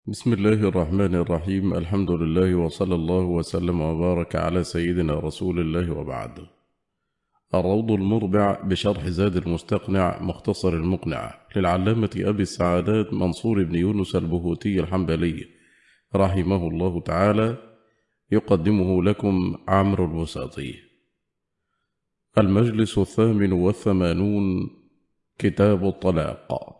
بسم الله الرحمن الرحيم. الحمد لله وصلى الله وسلم وبارك على سيدنا رسول الله وبعد. الروض المربع بشرح زاد المستقنع مختصر المقنع للعلامة أبي السعادات منصور بن يونس البهوتي الحنبلي رحمه الله تعالى، يقدمه لكم عمرو البساطي. المجلس 88، كتاب الطلاق.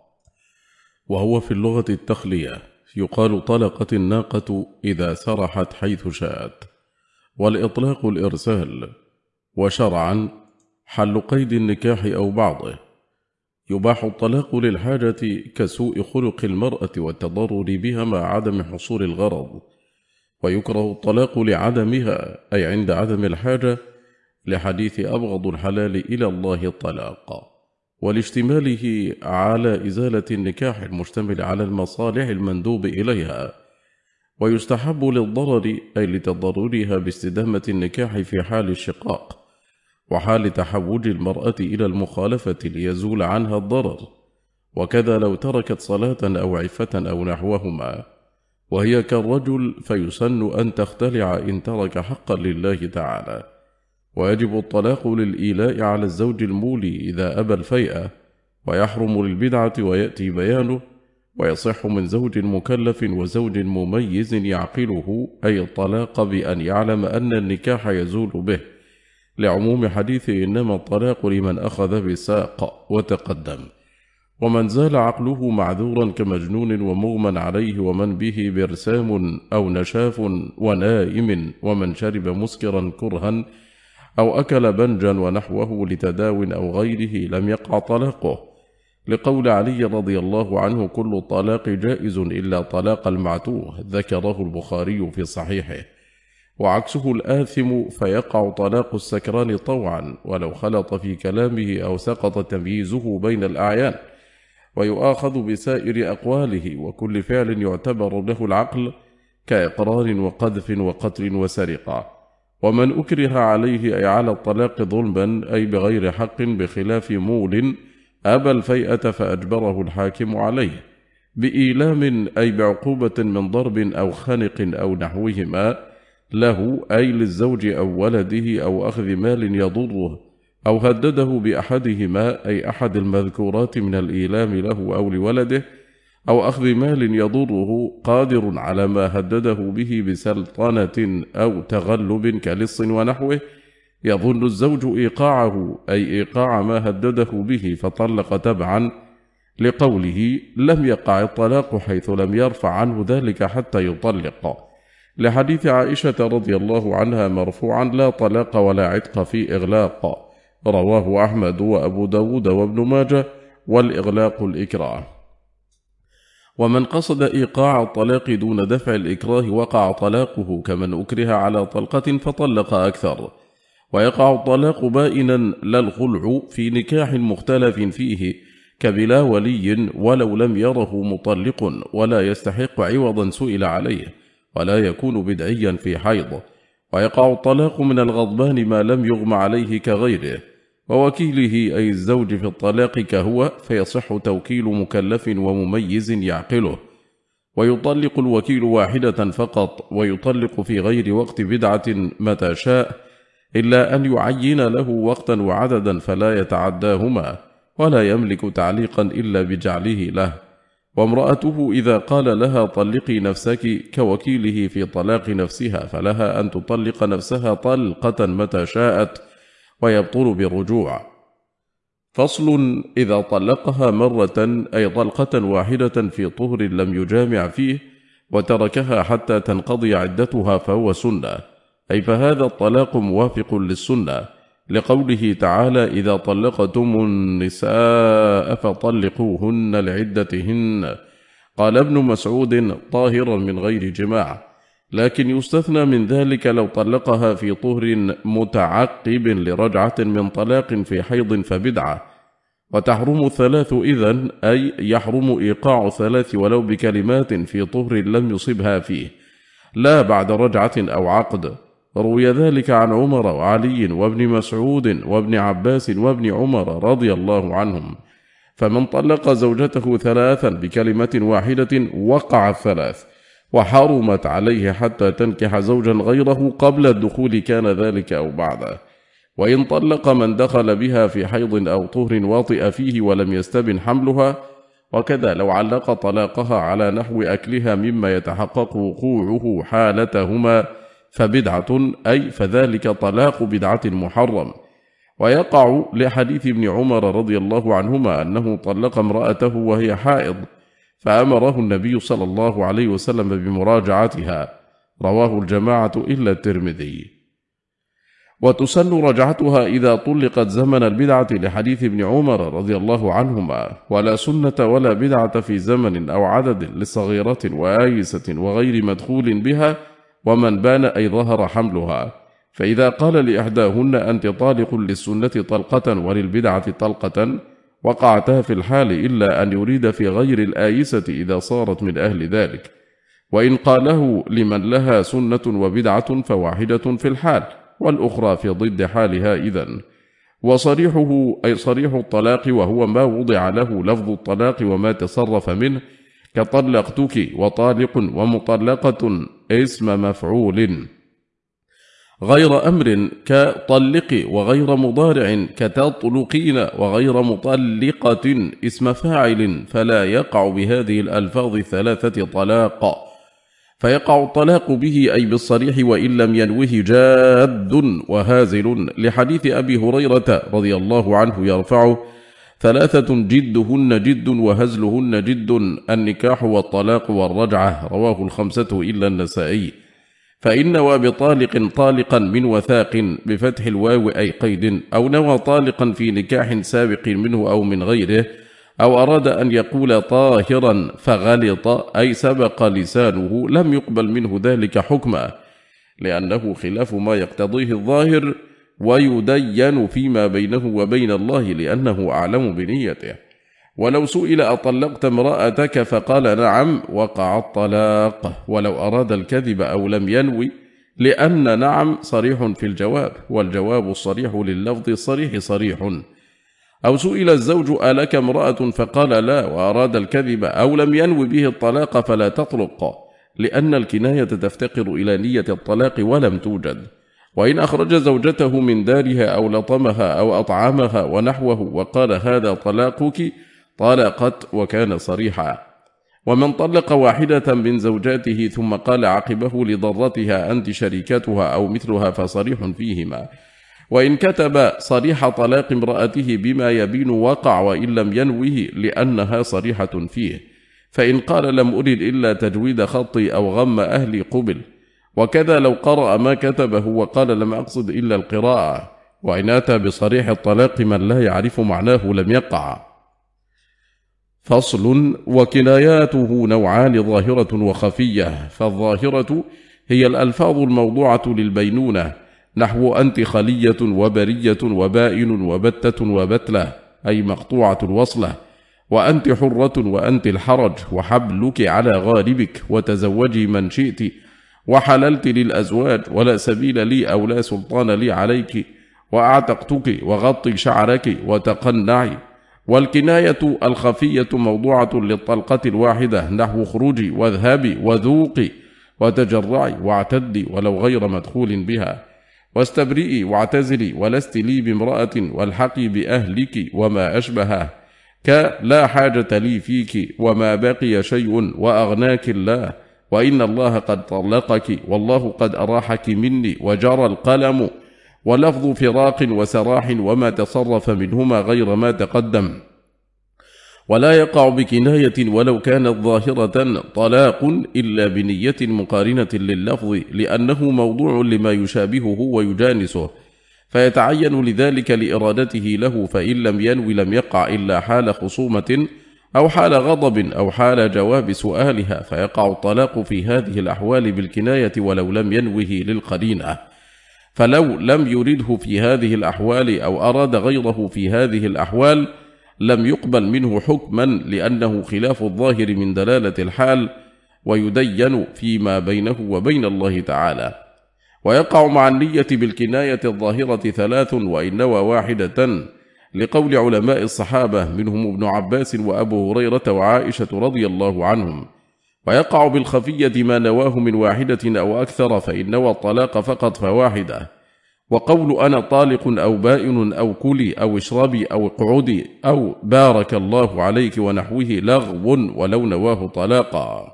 وهو في اللغة التخلية، يقال طلقت الناقة إذا سرحت حيث شاءت، والإطلاق الإرسال، وشرعا حل قيد النكاح أو بعضه. يباح الطلاق للحاجة كسوء خلق المرأة والتضرر بها مع عدم حصول الغرض، ويكره الطلاق لعدمها أي عند عدم الحاجة، لحديث أبغض الحلال إلى الله الطلاق، ولاشتماله على إزالة النكاح المشتمل على المصالح المندوب إليها. ويستحب للضرر أي لتضررها باستدامة النكاح في حال الشقاق، وحال تحوج المرأة إلى المخالفة ليزول عنها الضرر، وكذا لو تركت صلاة أو عفة أو نحوهما. وهي كالرجل فيسن أن تختلع إن ترك حقا لله تعالى. ويجب الطلاق للإيلاء على الزوج المولي إذا أبى الفيئة، ويحرم للبدعة ويأتي بيانه. ويصح من زوج مكلف وزوج مميز يعقله أي الطلاق بأن يعلم أن النكاح يزول به، لعموم حديث إنما الطلاق لمن أخذ بالساق وتقدم. ومن زال عقله معذورا كمجنون ومغمى عليه ومن به برسام أو نشاف ونائم، ومن شرب مسكرا كرها أو أكل بنجا ونحوه لتداو أو غيره لم يقع طلاقه، لقول علي رضي الله عنه: كل الطلاق جائز إلا طلاق المعتوه، ذكره البخاري في صحيحه. وعكسه الآثم، فيقع طلاق السكران طوعا ولو خلط في كلامه أو سقط تمييزه بين الأعيان، ويؤاخذ بسائر أقواله وكل فعل يعتبر له العقل، كإقرار وقذف وقتل وسرقة. ومن أكره عليه أي على الطلاق ظلما أي بغير حق، بخلاف مول أبى الفيئة فأجبره الحاكم عليه بإيلام أي بعقوبة من ضرب أو خنق أو نحوهما له أي للزوج أو ولده، أو أخذ مال يضره، أو هدده بأحدهما أي أحد المذكورات من الإيلام له أو لولده، أو أخذ مال يضره قادر على ما هدده به بسلطنة أو تغلب كلص ونحوه، يظن الزوج إيقاعه أي إيقاع ما هدده به فطلق تبعا، لقوله: لم يقع الطلاق حيث لم يرفع عنه ذلك حتى يطلق، لحديث عائشة رضي الله عنها مرفوعا: لا طلاق ولا عتق في إغلاق، رواه أحمد وأبو داود وابن ماجه، والإغلاق الإكراه. ومن قصد إيقاع الطلاق دون دفع الإكراه وقع طلاقه، كمن أكره على طلقة فطلق أكثر. ويقع الطلاق بائنا لا الخلع في نكاح مختلف فيه، كبلا ولي ولو لم يره مطلق، ولا يستحق عوضا سئل عليه، ولا يكون بدعيا في حيض. ويقع الطلاق من الغضبان ما لم يغم عليه كغيره، ووكيله أي الزوج في الطلاق كهو، فيصح توكيل مكلف ومميز يعقله. ويطلق الوكيل واحدة فقط، ويطلق في غير وقت بدعة متى شاء، إلا أن يعين له وقتا وعددا فلا يتعداهما، ولا يملك تعليقا إلا بجعله له. وامرأته إذا قال لها طلقي نفسك كوكيله في طلاق نفسها، فلها أن تطلق نفسها طلقة متى شاءت، ويبطل بالرجوع. فصل: إذا طلقها مرة أي طلقة واحدة في طهر لم يجامع فيه، وتركها حتى تنقضي عدتها، فهو سنة، أي فهذا الطلاق موافق للسنة، لقوله تعالى: إذا طلقتم النساء فطلقوهن لعدتهن. قال ابن مسعود: طاهرا من غير جماع، لكن يستثنى من ذلك لو طلقها في طهر متعقب لرجعة من طلاق في حيض فبدعة. وتحرم الثلاث إذن، أي يحرم إيقاع ثلاث ولو بكلمات في طهر لم يصبها فيه، لا بعد رجعة أو عقد. روي ذلك عن عمر وعلي وابن مسعود وابن عباس وابن عمر رضي الله عنهم. فمن طلق زوجته ثلاثا بكلمة واحدة وقع الثلاث، وحرمت عليه حتى تنكح زوجا غيره قبل الدخول كان ذلك أو بعده. وإن طلق من دخل بها في حيض أو طهر واطئ فيه ولم يستبن حملها. وكذا لو علق طلاقها على نحو أكلها مما يتحقق وقوعه حالتهما فبدعة، أي فذلك طلاق بدعة محرم. ويقع لحديث ابن عمر رضي الله عنهما أنه طلق امرأته وهي حائض فأمره النبي صلى الله عليه وسلم بمراجعتها، رواه الجماعة إلا الترمذي. وتسن رجعتها إذا طلقت زمن البدعة لحديث ابن عمر رضي الله عنهما، ولا سنة ولا بدعة في زمن أو عدد لصغيرة وآيسة وغير مدخول بها ومن بان أي ظهر حملها. فإذا قال لإحداهن أنت طالق للسنة طلقة وللبدعة طلقة وقعتا في الحال، إلا أن يريد في غير الآيسة إذا صارت من أهل ذلك. وإن قاله لمن لها سنة وبدعة فواحدة في الحال والأخرى في ضد حالها إذن. وصريحه أي صريح الطلاق، وهو ما وضع له لفظ الطلاق وما تصرف منه، كطلقتك وطالق ومطلقة اسم مفعول، غير أمر كطلق، وغير مضارع كتطلقين، وغير مطلقة اسم فاعل، فلا يقع بهذه الألفاظ الثلاثة طلاق، فيقع الطلاق به أي بالصريح وإن لم ينوه جاد وهازل، لحديث أبي هريرة رضي الله عنه يرفعه: ثلاثة جدهن جد وهزلهن جد، النكاح والطلاق والرجعة، رواه الخمسة إلا النسائي. فإن نوى بطالق طالقا من وثاق بفتح الواو أي قيد، أو نوى طالقا في نكاح سابق منه أو من غيره، أو أراد أن يقول طاهرا فغلط أي سبق لسانه، لم يقبل منه ذلك حكما، لأنه خلاف ما يقتضيه الظاهر، ويدين فيما بينه وبين الله لأنه أعلم بنيته. ولو سئل أطلقت امرأتك فقال نعم وقع الطلاق، ولو أراد الكذب أو لم ينوي، لأن نعم صريح في الجواب، والجواب الصريح لللفظ الصريح صريح. أو سئل الزوج ألك امرأة فقال لا، وأراد الكذب أو لم ينوي به الطلاق فلا تطلق، لأن الكناية تفتقر إلى نية الطلاق ولم توجد. وإن أخرج زوجته من دارها أو لطمها أو أطعمها ونحوه وقال هذا طلاقك، طلقت وكان صريحا. ومن طلق واحدة من زوجاته ثم قال عقبه لضرتها أنت شريكتها أو مثلها فصريح فيهما. وإن كتب صريح طلاق امرأته بما يبين وقع وإن لم ينوه، لأنها صريحة فيه. فإن قال لم أرد إلا تجويد خطي أو غم أهلي قبل. وكذا لو قرأ ما كتبه وقال لم أقصد إلا القراءة. وإن أتى بصريح الطلاق من لا يعرف معناه لم يقع. فصل: وكناياته نوعان ظاهرة وخفية. فالظاهرة هي الألفاظ الموضوعة للبينونة، نحو أنت خلية وبرية وبائن وبتة وبتلة، أي مقطوعة الوصلة، وأنت حرة وأنت الحرج، وحبلك على غالبك، وتزوجي من شئت، وحللت للأزواج، ولا سبيل لي أو لا سلطان لي عليك، وأعتقتك، وغطي شعرك، وتقنعي. والكناية الخفية موضوعة للطلقة الواحدة، نحو خروجي واذهبي وذوقي وتجرعي واعتدي ولو غير مدخول بها، واستبرئي واعتزلي ولست لي بامرأة، والحقي بأهلك وما أشبهه، كلا حاجة لي فيك وما بقي شيء وأغناك الله، وإن الله قد طلقك والله قد أراحك مني وجرى القلم، ولفظ فراق وسراح وما تصرف منهما غير ما تقدم. ولا يقع بكناية ولو كانت ظاهرة طلاق إلا بنية مقارنة لللفظ، لأنه موضوع لما يشابهه ويجانسه، فيتعين لذلك لإرادته له، فإن لم ينوي لم يقع إلا حال خصومة أو حال غضب أو حال جواب سؤالها، فيقع الطلاق في هذه الأحوال بالكناية ولو لم ينوه للقرينة. فلو لم يرده في هذه الأحوال أو أراد غيره في هذه الأحوال لم يقبل منه حكما، لأنه خلاف الظاهر من دلالة الحال، ويدين فيما بينه وبين الله تعالى. ويقع مع النية بالكناية الظاهرة ثلاث وإن نوى واحدة، لقول علماء الصحابة منهم ابن عباس وأبو هريرة وعائشة رضي الله عنهم. ويقع بالخفية ما نواه من واحدة أو أكثر، فإن نوى الطلاق فقط فواحدة. وقول أنا طالق أو بائن أو كلي أو اشربي أو اقعدي أو بارك الله عليك ونحوه لغو ولو نواه طلاقا.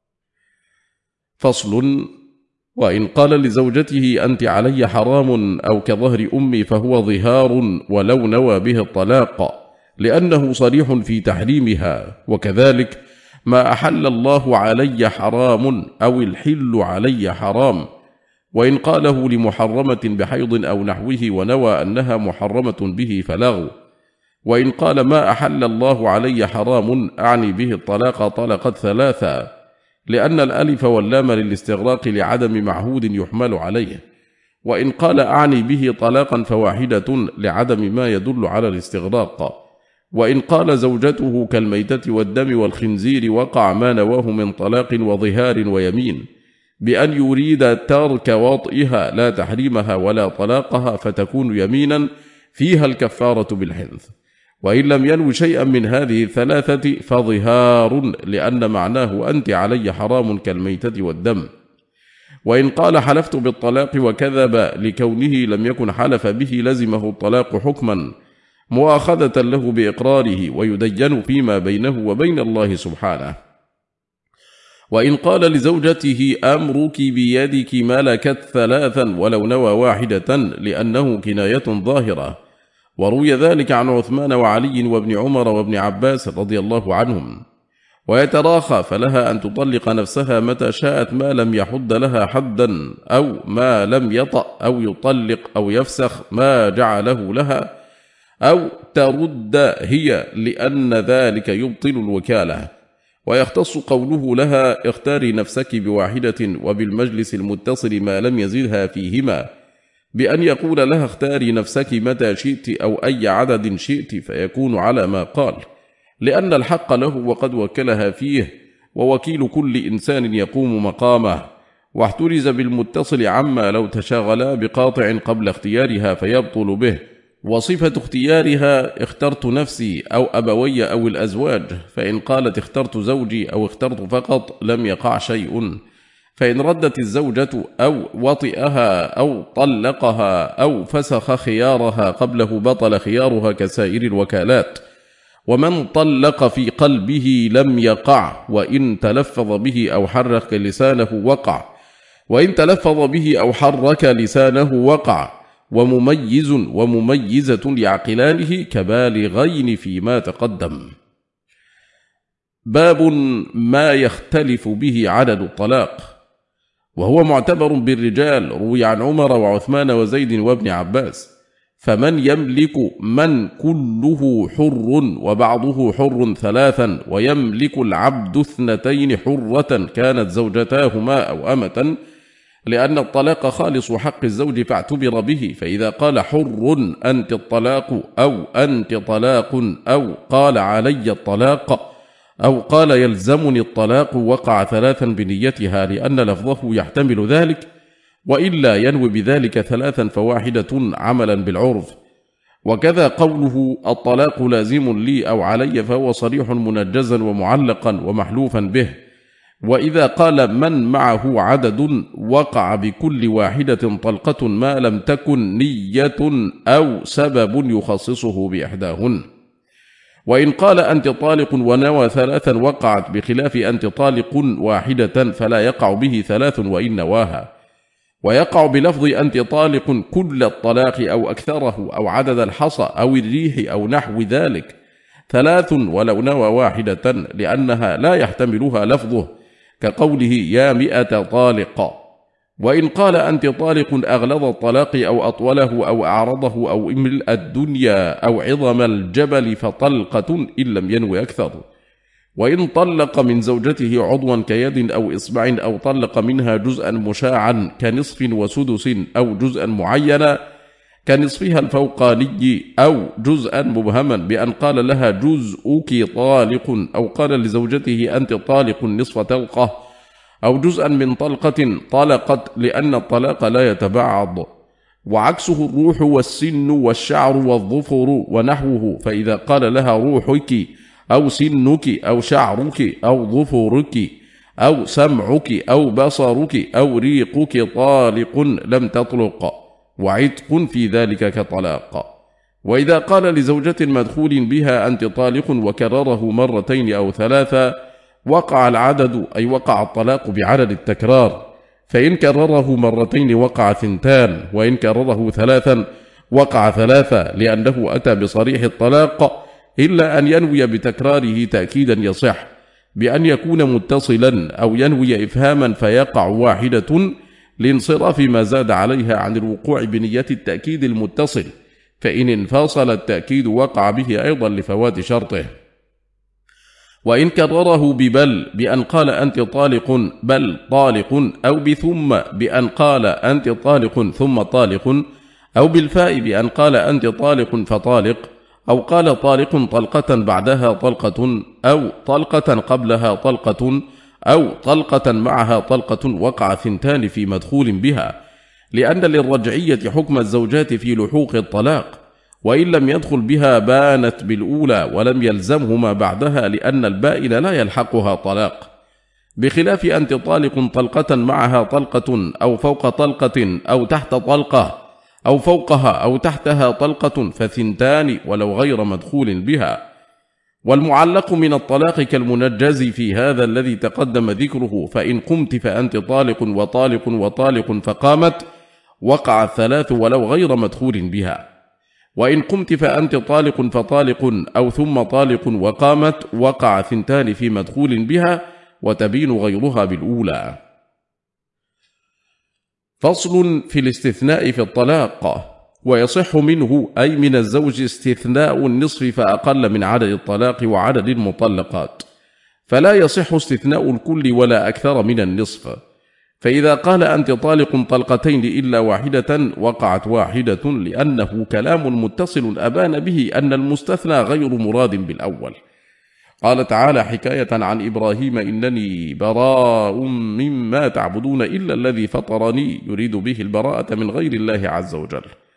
فصل: وإن قال لزوجته أنت علي حرام أو كظهر أمي فهو ظهار ولو نوى به الطلاق، لأنه صريح في تحريمها. وكذلك ما أحل الله علي حرام أو الحل علي حرام، وإن قاله لمحرمة بحيض أو نحوه ونوى أنها محرمة به فلغو. وإن قال ما أحل الله علي حرام أعني به الطلاق طلقت ثلاثا، لأن الألف واللام للاستغراق لعدم معهود يحمل عليه. وإن قال أعني به طلاقا فواحدة لعدم ما يدل على الاستغراق. وإن قال زوجته كالميتة والدم والخنزير وقع ما نواه من طلاق وظهار ويمين، بأن يريد ترك وطئها لا تحريمها ولا طلاقها، فتكون يمينا فيها الكفارة بالحنث. وإن لم ينو شيئا من هذه الثلاثة فظهار، لأن معناه أنت علي حرام كالميتة والدم. وإن قال حلفت بالطلاق وكذب لكونه لم يكن حلف به لزمه الطلاق حكما مؤاخذة له بإقراره، ويدين فيما بينه وبين الله سبحانه. وإن قال لزوجته أمرك بيدك ملكت ثلاثا ولو نوى واحدة، لأنه كناية ظاهرة. وروي ذلك عن عثمان وعلي وابن عمر وابن عباس رضي الله عنهم. ويتراخى، فلها أن تطلق نفسها متى شاءت ما لم يحد لها حدا، أو ما لم يطأ، أو يطلق أو يفسخ ما جعله لها، أو ترد هي، لأن ذلك يبطل الوكالة. ويختص قوله لها اختاري نفسك بواحدة وبالمجلس المتصل ما لم يزدها فيهما، بأن يقول لها اختاري نفسك متى شئت أو أي عدد شئت، فيكون على ما قال، لأن الحق له وقد وكلها فيه، ووكيل كل إنسان يقوم مقامه. واحترز بالمتصل عما لو تشاغلا بقاطع قبل اختيارها فيبطل به. وصفة اختيارها اخترت نفسي أو أبوي أو الأزواج، فإن قالت اخترت زوجي أو اخترت فقط لم يقع شيء. فإن ردت الزوجة أو وطئها أو طلقها أو فسخ خيارها قبله بطل خيارها كسائر الوكالات. ومن طلق في قلبه لم يقع، وإن تلفظ به أو حرك لسانه وقع. وإن تلفظ به أو حرك لسانه وقع. ومميز ومميزة لعقلانه كبالغين فيما تقدم. باب ما يختلف به عدد الطلاق، وهو معتبر بالرجال، روي عن عمر وعثمان وزيد وابن عباس. فمن يملك من كله حر وبعضه حر ثلاثا، ويملك العبد اثنتين حرة كانت زوجتاهما أو أمة، لأن الطلاق خالص حق الزوج فاعتبر به. فإذا قال حر أنت الطلاق أو أنت طلاق، أو قال علي الطلاق، أو قال يلزمني الطلاق، وقع ثلاثا بنيتها، لأن لفظه يحتمل ذلك، وإلا ينوي بذلك ثلاثا فواحدة عملا بالعرف. وكذا قوله الطلاق لازم لي أو علي، فهو صريح منجزا ومعلقا ومحلوفا به. وإذا قال من معه عدد وقع بكل واحدة طلقة ما لم تكن نية أو سبب يخصصه بإحداهن. وإن قال أنت طالق ونوى ثلاثا وقعت، بخلاف أنت طالق واحدة فلا يقع به ثلاث وإن نواها. ويقع بلفظ أنت طالق كل الطلاق أو أكثره أو عدد الحصى أو الريح أو نحو ذلك ثلاث ولو نوى واحدة، لأنها لا يحتملها لفظه، كقوله يا 100 طالق. وإن قال أنت طالق أغلظ الطلاق أو أطوله أو أعرضه أو إملء الدنيا أو عظم الجبل فطلقة إن لم ينوي أكثر. وإن طلق من زوجته عضوا كيد أو إصبع، أو طلق منها جزءا مشاعا كنصف وسدس، أو جزءا معينا كنصفها الفوقاني، أو جزءا مبهما بأن قال لها جزءك طالق، أو قال لزوجته أنت طالق نصف طلقة، أو جزءا من طلقة طلقت، لأن الطلاق لا يتبعض. وعكسه الروح والسن والشعر والظفر ونحوه، فإذا قال لها روحك أو سنك أو شعرك أو ظفرك أو سمعك أو بصرك أو ريقك طالق لم تطلق، وعتق في ذلك كطلاق. وإذا قال لزوجة مدخول بها أنت طالق وكرره مرتين أو ثلاثة وقع العدد، أي وقع الطلاق بعدد التكرار، فإن كرره مرتين وقع 2، وإن كرره 3 وقع 3، لأنه أتى بصريح الطلاق، إلا أن ينوي بتكراره تأكيدا يصح بأن يكون متصلا، أو ينوي إفهاما فيقع واحدة لانصراف ما زاد عليها عن الوقوع بنية التأكيد المتصل، فإن انفصل التأكيد وقع به أيضا لفوات شرطه. وإن كرره ببل بأن قال أنت طالق بل طالق، أو بثم بأن قال أنت طالق ثم طالق، أو بالفاء بأن قال أنت طالق فطالق، أو قال طالق طلقة بعدها طلقة، أو طلقة قبلها طلقة، أو طلقة معها طلقة، وقع 2 في مدخول بها، لأن للرجعية حكم الزوجات في لحوق الطلاق، وإن لم يدخل بها بانت بالأولى ولم يلزمه ما بعدها، لأن البائن لا يلحقها طلاق، بخلاف أنت طالق طلقة معها طلقة أو فوق طلقة أو تحت طلقة أو فوقها أو تحتها طلقة، ف2 ولو غير مدخول بها. والمعلق من الطلاق كالمنجز في هذا الذي تقدم ذكره، فإن قمت فأنت طالق وطالق وطالق فقامت وقع 3 ولو غير مدخول بها، وإن قمت فأنت طالق فطالق أو ثم طالق وقامت وقع 2 في مدخول بها، وتبين غيرها بالأولى. فصل في الاستثناء في الطلاق. ويصح منه أي من الزوج استثناء النصف فأقل من عدد الطلاق وعدد المطلقات، فلا يصح استثناء الكل ولا أكثر من النصف. فإذا قال أنت طالق طلقتين إلا واحدة وقعت واحدة، لأنه كلام متصل أبان به أن المستثنى غير مراد بالأول. قال تعالى حكاية عن إبراهيم إنني براء مما تعبدون إلا الذي فطرني، يريد به البراءة من غير الله عز وجل.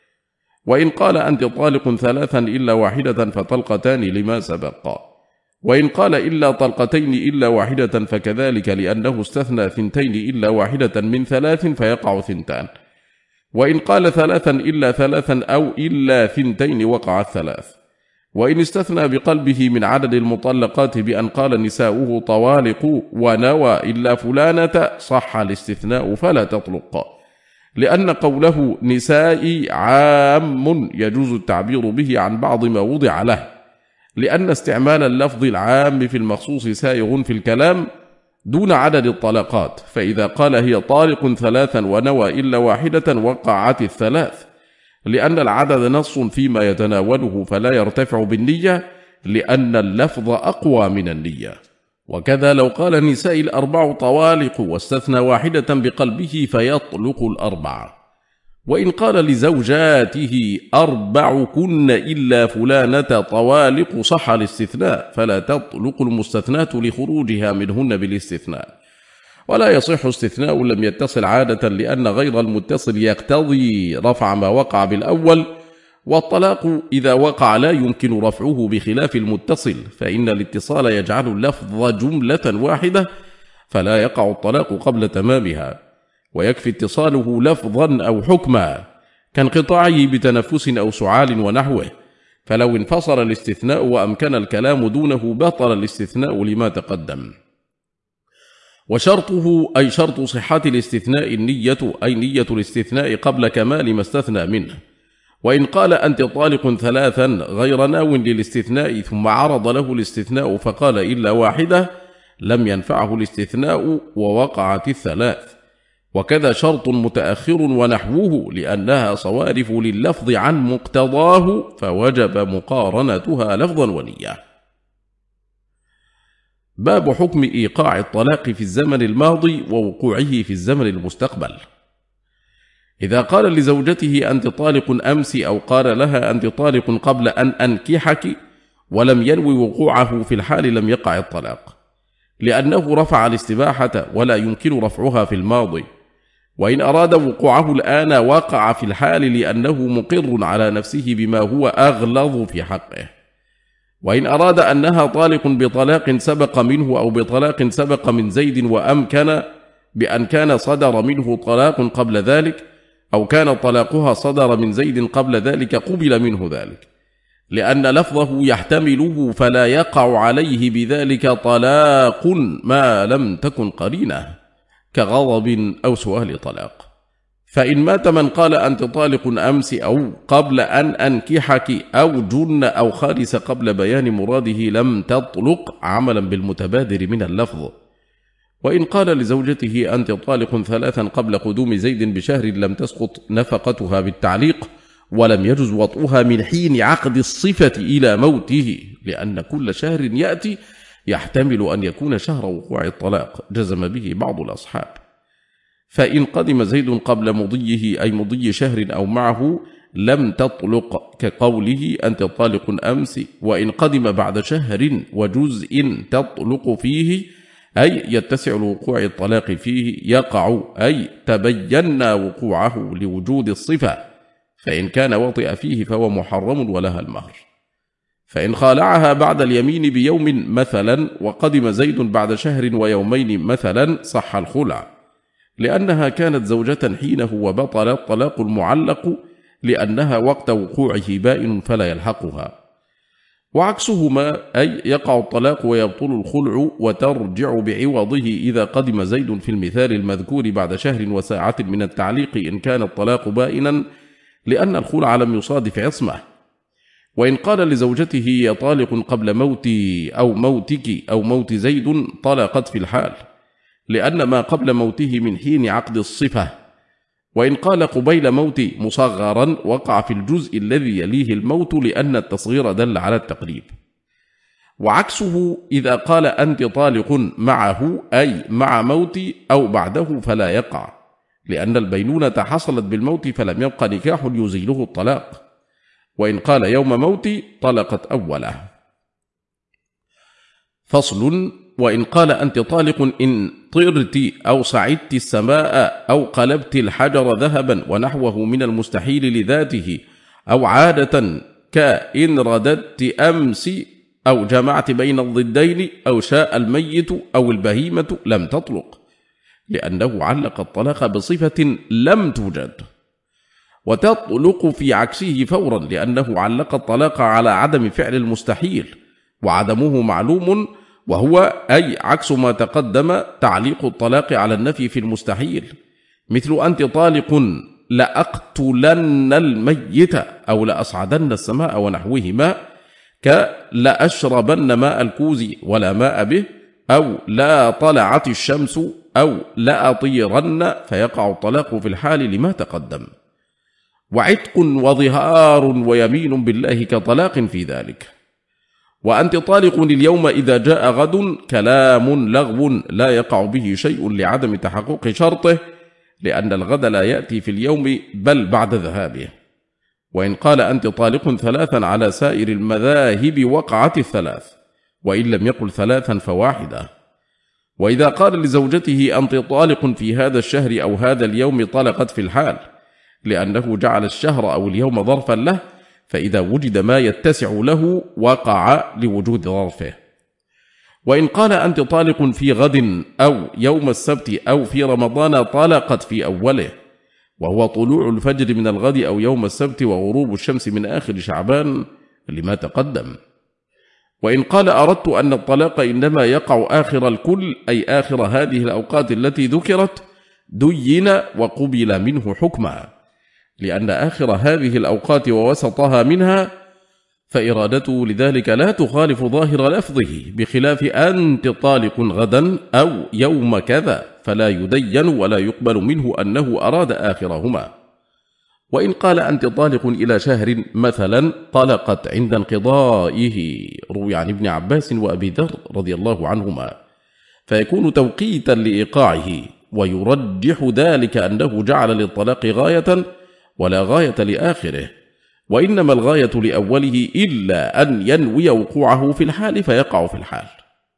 وإن قال أنت طالق 3 إلا واحدة فطلقتان لما سبق. وإن قال إلا طلقتين إلا واحدة فكذلك، لأنه استثنى 2 إلا واحدة من 3 فيقع 2. وإن قال 3 إلا 3 أو إلا 2 وقع 3. وإن استثنى بقلبه من عدد المطلقات بأن قال نساؤه طوالق ونوى إلا فلانة صح الاستثناء فلا تطلق، لأن قوله نسائي عام يجوز التعبير به عن بعض ما وضع له، لأن استعمال اللفظ العام في المخصوص سائغ في الكلام دون عدد الطلقات، فإذا قال هي طالق 3 ونوى إلا واحدة وقعت 3، لأن العدد نص فيما يتناوله فلا يرتفع بالنية، لأن اللفظ أقوى من النية. وكذا لو قال نساء 4 طوالق واستثنى واحدة بقلبه فيطلق 4. وإن قال لزوجاته 4 كن إلا فلانة طوالق صح الاستثناء، فلا تطلق المستثناة لخروجها منهن بالاستثناء. ولا يصح استثناء لم يتصل عادة، لأن غير المتصل يقتضي رفع ما وقع بالأول، والطلاق إذا وقع لا يمكن رفعه بخلاف المتصل، فإن الاتصال يجعل اللفظ جملة واحدة فلا يقع الطلاق قبل تمامها، ويكفي اتصاله لفظا أو حكما كانقطاعه بتنفس أو سعال ونحوه، فلو انفصل الاستثناء وأمكن الكلام دونه بطل الاستثناء لما تقدم. وشرطه أي شرط صحة الاستثناء النية، أي نية الاستثناء قبل كمال ما استثنى منه. وإن قال أنت طالق 3 غير ناو للاستثناء ثم عرض له الاستثناء فقال إلا واحدة لم ينفعه الاستثناء ووقعت 3. وكذا شرط متأخر ونحوه، لأنها صوارف لللفظ عن مقتضاه فوجب مقارنتها لفظا ونية. باب حكم إيقاع الطلاق في الزمن الماضي ووقوعه في الزمن المستقبل. إذا قال لزوجته أنت طالق أمس، أو قال لها أنت طالق قبل أن أنكحك ولم ينوي وقوعه في الحال، لم يقع الطلاق، لأنه رفع الاستباحة ولا يمكن رفعها في الماضي. وإن أراد وقوعه الآن وقع في الحال، لأنه مقر على نفسه بما هو أغلظ في حقه. وإن أراد أنها طالق بطلاق سبق منه أو بطلاق سبق من زيد وأمكن بأن كان صدر منه طلاق قبل ذلك أو كان طلاقها صدر من زيد قبل ذلك قبل منه ذلك، لأن لفظه يحتمله فلا يقع عليه بذلك طلاق ما لم تكن قرينة كغضب أو سؤال طلاق. فإن مات من قال أنت طالق أمس أو قبل أن أنكحك أو جن أو خارس قبل بيان مراده لم تطلق عملا بالمتبادر من اللفظ. وإن قال لزوجته أنت طالق 3 قبل قدوم زيد بشهر لم تسقط نفقتها بالتعليق ولم يجز وطئها من حين عقد الصفة إلى موته، لأن كل شهر يأتي يحتمل أن يكون شهر وقوع الطلاق، جزم به بعض الأصحاب. فإن قدم زيد قبل مضيه أي مضي شهر أو معه لم تطلق كقوله أنت طالق أمس. وإن قدم بعد شهر وجزء تطلق فيه أي يتسع لوقوع الطلاق فيه يقع أي تبين وقوعه لوجود الصفة، فإن كان وطئ فيه فهو محرم ولها المهر. فإن خالعها بعد اليمين بيوم مثلا وقدم زيد بعد شهر ويومين مثلا صح الخلع، لأنها كانت زوجة حينه وبطل الطلاق المعلق لأنها وقت وقوعه بائن فلا يلحقها. وعكسهما أي يقع الطلاق ويبطل الخلع وترجع بعوضه إذا قدم زيد في المثال المذكور بعد شهر وساعة من التعليق إن كان الطلاق بائنا لأن الخلع لم يصادف عصمة. وإن قال لزوجته يا طالق قبل موتي أو موتك أو موت زيد طلقت في الحال، لأن ما قبل موته من حين عقد الصفة. وإن قال قبيل موت مصغرا وقع في الجزء الذي يليه الموت لأن التصغير دل على التقريب. وعكسه إذا قال أنت طالق معه أي مع موتي أو بعده فلا يقع، لأن البينونة حصلت بالموت فلم يبقى نكاح يزيله الطلاق. وإن قال يوم موتي طلقت أوله. فصل. وإن قال أنت طالق إن طرت أو صعدت السماء أو قلبت الحجر ذهبا ونحوه من المستحيل لذاته أو عادة كإن رددت أمس أو جمعت بين الضدين أو شاء الميت أو البهيمة لم تطلق، لأنه علق الطلاق بصفة لم توجد. وتطلق في عكسه فورا لأنه علق الطلاق على عدم فعل المستحيل وعدمه معلوم، وهو أي عكس ما تقدم تعليق الطلاق على النفي في المستحيل، مثل أنت طالق لأقتلن الميت أو لأصعدن السماء ونحوهما، كلأشربن ماء الكوز ولا ماء به، أو لا طلعت الشمس أو لأطيرن، فيقع الطلاق في الحال لما تقدم. وعتق وظهار ويمين بالله كطلاق في ذلك. وأنت طالق اليوم إذا جاء غد كلام لغو لا يقع به شيء لعدم تحقق شرطه، لأن الغد لا يأتي في اليوم بل بعد ذهابه. وإن قال أنت طالق 3 على سائر المذاهب وقعت 3، وإن لم يقل 3 فواحدة. وإذا قال لزوجته أنت طالق في هذا الشهر أو هذا اليوم طلقت في الحال، لأنه جعل الشهر أو اليوم ظرفا له، فإذا وجد ما يتسع له وقع لوجود ظرفه. وإن قال أنت طالق في غد أو يوم السبت أو في رمضان طلقت في أوله، وهو طلوع الفجر من الغد أو يوم السبت وغروب الشمس من آخر شعبان لما تقدم. وإن قال أردت أن الطلاق إنما يقع آخر الكل أي آخر هذه الأوقات التي ذكرت، دين وقبل منه حكمها، لأن آخر هذه الأوقات ووسطها منها، فإرادته لذلك لا تخالف ظاهر لفظه، بخلاف أنت طالق غدا أو يوم كذا، فلا يدين ولا يقبل منه أنه أراد آخرهما. وإن قال أنت طالق إلى شهر مثلا طلقت عند انقضائه، روي عن ابن عباس وأبي ذر رضي الله عنهما، فيكون توقيتا لإيقاعه، ويرجح ذلك أنه جعل للطلاق غاية ولا غاية لآخره، وإنما الغاية لأوله إلا أن ينوي وقوعه في الحال فيقع في الحال.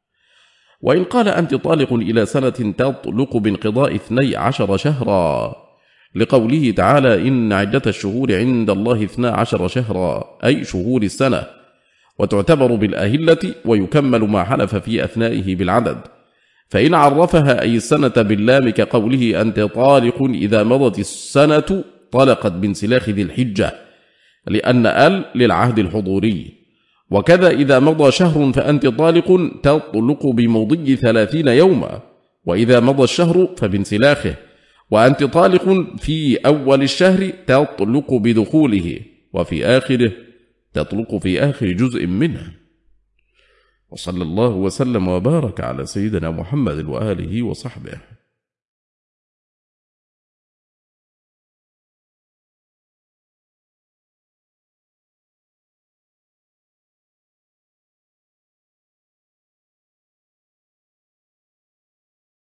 وإن قال أنت طالق إلى سنة تطلق بانقضاء 12 شهرا، لقوله تعالى إن عدة الشهور عند الله 12 شهرا أي شهور السنة، وتعتبر بالأهلة، ويكمل ما حلف في أثنائه بالعدد. فإن عرفها أي السنة باللام كقوله أنت طالق إذا مضت السنة طلقت بانسلاخ ذي الحجة، لأن للعهد الحضوري. وكذا إذا مضى شهر فأنت طالق تطلق بمضي 30 يوما، وإذا مضى الشهر فبانسلاخه. وأنت طالق في أول الشهر تطلق بدخوله، وفي آخره تطلق في آخر جزء منه. وصلى الله وسلم وبارك على سيدنا محمد وآله وصحبه.